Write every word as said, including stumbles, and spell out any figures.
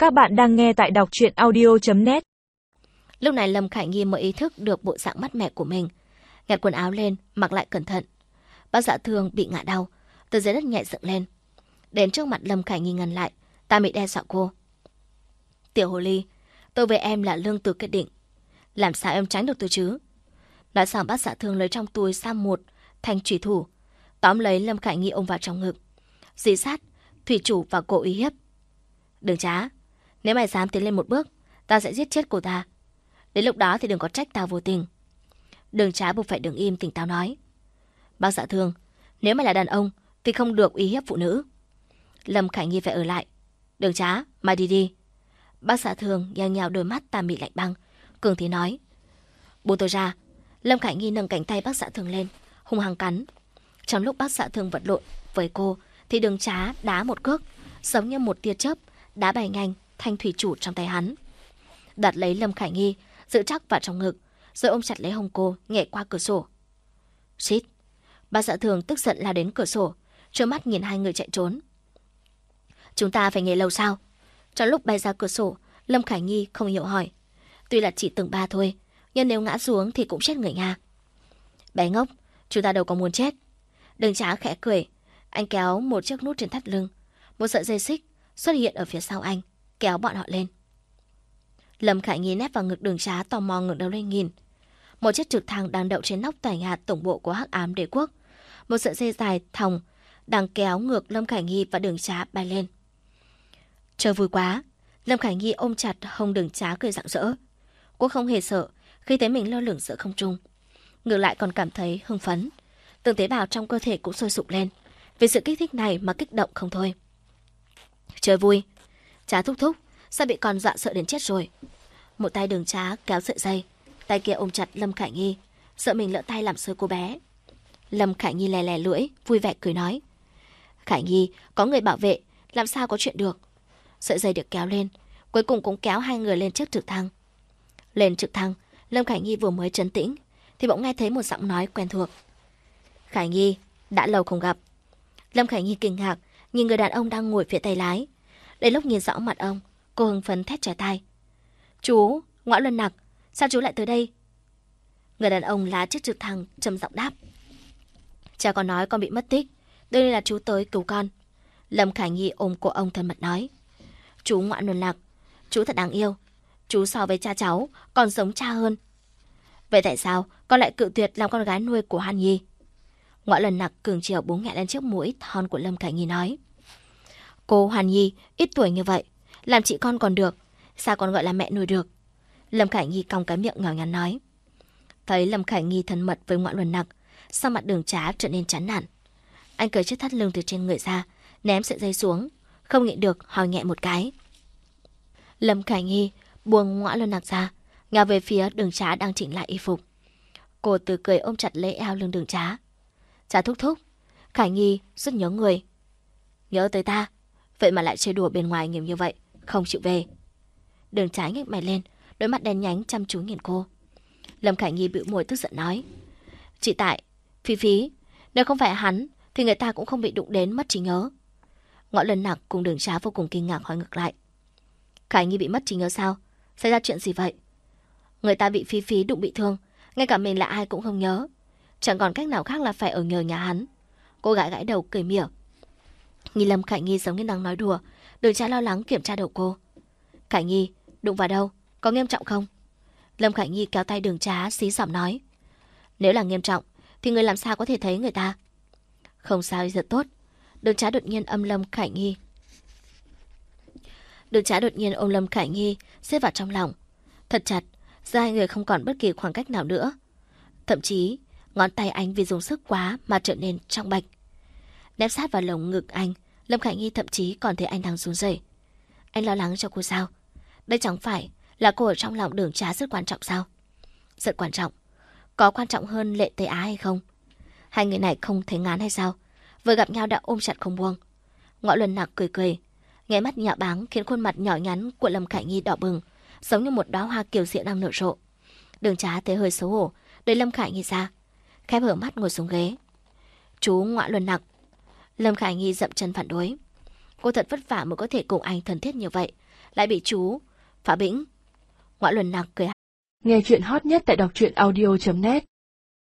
Các bạn đang nghe tại đọc truyện audio chấm net. Lúc này Lâm Khải Nhi mới ý thức được bộ dạng mát mẻ của mình. Nhặt quần áo lên, mặc lại cẩn thận. Bác Dạ Thương bị ngã đau, từ dưới đất nhảy dựng lên. Đến trước mặt Lâm Khải Nhi ngăn lại, ta bị đe dọa cô. Tiểu hồ ly, tôi với em là lương từ quyết định. Làm sao em tránh được tôi chứ? Nói xong bác Dạ Thương lấy trong túi ra một thanh chủy thủ, tóm lấy Lâm Khải Nhi ôm vào trong ngực, dí sát, thủy chủ và cô uy hiếp. Đừng trá, nếu mày dám tiến lên một bước, ta sẽ giết chết cô ta. Đến lúc đó thì đừng có trách tao vô tình. Đường Trá buộc phải đứng im tỉnh táo nói. Bác Dạ Thương, nếu mày là đàn ông thì không được uy hiếp phụ nữ. Lâm Khải Nhi phải ở lại. Đường Trá, mày đi đi. Bác Dạ Thương nheo nheo đôi mắt tà mị lạnh băng, cường thế nói. Buông tôi ra. Lâm Khải Nhi nâng cánh tay bác Dạ Thương lên, hung hăng cắn. Trong lúc bác Dạ Thương vật lộn với cô thì Đường Trá đá một cước, giống như một tia chớp đá bay nhanh thanh thủy chủ trong tay hắn. Đặt lấy Lâm Khải Nhi, giữ chắc vào trong ngực, rồi ôm chặt lấy hông cô, nhảy qua cửa sổ. Xít! Bác Dạ Thương tức giận lao đến cửa sổ, trợn mắt nhìn hai người chạy trốn. Chúng ta phải nhảy lầu sao? Trong lúc bay ra cửa sổ, Lâm Khải Nhi không hiểu hỏi. Tuy là chỉ tầng ba thôi, nhưng nếu ngã xuống thì cũng chết người Nga. Bé ngốc, chúng ta đâu có muốn chết. Đường Trá khẽ cười, anh kéo một chiếc nút trên thắt lưng, một sợi dây xích xuất hiện ở phía sau anh, kéo bọn họ lên. Lâm Khải Nhi nép vào ngực Đường Trá, tò mò ngẩng đầu lên nhìn. Một chiếc trực thăng đang đậu trên nóc tòa nhà tổng bộ của Hắc Ám Đế Quốc. Một sợi dây dài thòng đang kéo ngược Lâm Khải Nhi và Đường Trá bay lên. Chơi vui quá. Lâm Khải Nhi ôm chặt hông Đường Trá cười rạng rỡ. Cô không hề sợ khi thấy mình lơ lửng giữa không trung, ngược lại còn cảm thấy hưng phấn. Từng tế bào trong cơ thể cũng sôi sục lên, vì sự kích thích này mà kích động không thôi. Chơi vui. Trá thúc thúc, sao bị con dọa sợ đến chết rồi? Một tay Đường Trá kéo sợi dây, tay kia ôm chặt Lâm Khải Nhi, sợ mình lỡ tay làm sơi cô bé. Lâm Khải Nhi lè lè lưỡi, vui vẻ cười nói. Khải Nhi, có người bảo vệ, làm sao có chuyện được. Sợi dây được kéo lên, cuối cùng cũng kéo hai người lên chiếc trực thăng. Lên trực thăng, Lâm Khải Nhi vừa mới trấn tĩnh thì bỗng nghe thấy một giọng nói quen thuộc. Khải Nhi, đã lâu không gặp. Lâm Khải Nhi kinh ngạc nhìn người đàn ông đang ngồi phía tay lái. Đến lúc nhìn rõ mặt ông, cô hưng phấn thét chói tai. Chú, Ngõa Luân Nặc, sao chú lại tới đây? Người đàn ông lái chiếc trực thăng trầm giọng đáp. Cha con nói con bị mất tích, đây là chú tới cứu con. Lâm Khải Nhi ôm cổ ông thân mật nói. Chú Ngõa Luân Nặc, chú thật đáng yêu. Chú so với cha cháu còn giống cha hơn. Vậy tại sao con lại cự tuyệt làm con gái nuôi của Hoan Nhi? Ngõa Luân Nặc cường chiều búng nhẹ lên chiếc mũi thon của Lâm Khải Nhi nói. Cô Hoan Nhi ít tuổi như vậy, làm chị con còn được, sao con gọi là mẹ nuôi được? Lâm Khải Nhi cong cái miệng nhỏ nhắn nói. Thấy Lâm Khải Nhi thân mật với Ngõa Luân Nặc, sao mặt Đường Trá trở nên chán nản. Anh cởi chiếc thắt lưng từ trên người ra, ném sợi dây xuống, không nhịn được hỏi nhẹ một cái. Lâm Khải Nhi buông Ngõa Luân Nặc ra, ngả về phía Đường Trá đang chỉnh lại y phục. Cô từ cười ôm chặt lấy eo lưng Đường Trá. Trá thúc thúc, Khải Nhi rất nhớ người. Nhớ tới ta, vậy mà lại chơi đùa bên ngoài nhiều như vậy, không chịu về. Đường Trá nhếch mày lên, đôi mắt đen nhánh chăm chú nhìn cô. Lâm Khải Nhi bĩu môi tức giận nói. Chị Tại, Phi Phí, nếu không phải hắn thì người ta cũng không bị đụng đến mất trí nhớ. Ngõ Luân Nặc cùng Đường Trá vô cùng kinh ngạc hỏi ngược lại. Khải Nhi bị mất trí nhớ sao? Xảy ra chuyện gì vậy? Người ta bị Phi Phí đụng bị thương, ngay cả mình là ai cũng không nhớ. Chẳng còn cách nào khác là phải ở nhờ nhà hắn. Cô gãi gãi đầu cười mỉa. Nhìn Lâm Khải Nhi giống như đang nói đùa, Đường Trá lo lắng kiểm tra đầu cô. Khải Nhi, đụng vào đâu? Có nghiêm trọng không? Lâm Khải Nhi kéo tay Đường Trá xí giọng nói. Nếu là nghiêm trọng thì người làm sao có thể thấy người ta? Không sao, rất tốt. Đường Trá đột nhiên ôm Lâm Khải Nhi. Đường Trá đột nhiên ôm Lâm Khải Nhi xếp vào trong lòng, thật chặt, giữa hai người không còn bất kỳ khoảng cách nào nữa. Thậm chí ngón tay anh vì dùng sức quá mà trở nên trong bạch. Nép sát vào lồng ngực anh, Lâm Khải Nhi thậm chí còn thấy anh đang run rẩy. Anh lo lắng cho cô sao? Đây chẳng phải là cô ở trong lòng Đường Trá rất quan trọng sao? Rất quan trọng. Có quan trọng hơn Lệ Tây Á hay không? Hai người này không thấy ngán hay sao? Vừa gặp nhau đã ôm chặt không buông. Ngõ Luân Nặc cười cười, nghe mắt nhạo báng khiến khuôn mặt nhỏ nhắn của Lâm Khải Nhi đỏ bừng, giống như một đóa hoa kiều diễm đang nở rộ. Đường Trá thấy hơi xấu hổ, đẩy Lâm Khải Nhi ra, khép hở mắt ngồi xuống ghế. Chú Ngõa Luân Nặc. Lâm Khải Nhi dậm chân phản đối. Cô thật vất vả mới có thể cùng anh thân thiết như vậy, lại bị chú phá bĩnh. Ngoại Luân Nặc cười. Nghe chuyện hot nhất tại đọc truyện audio chấm net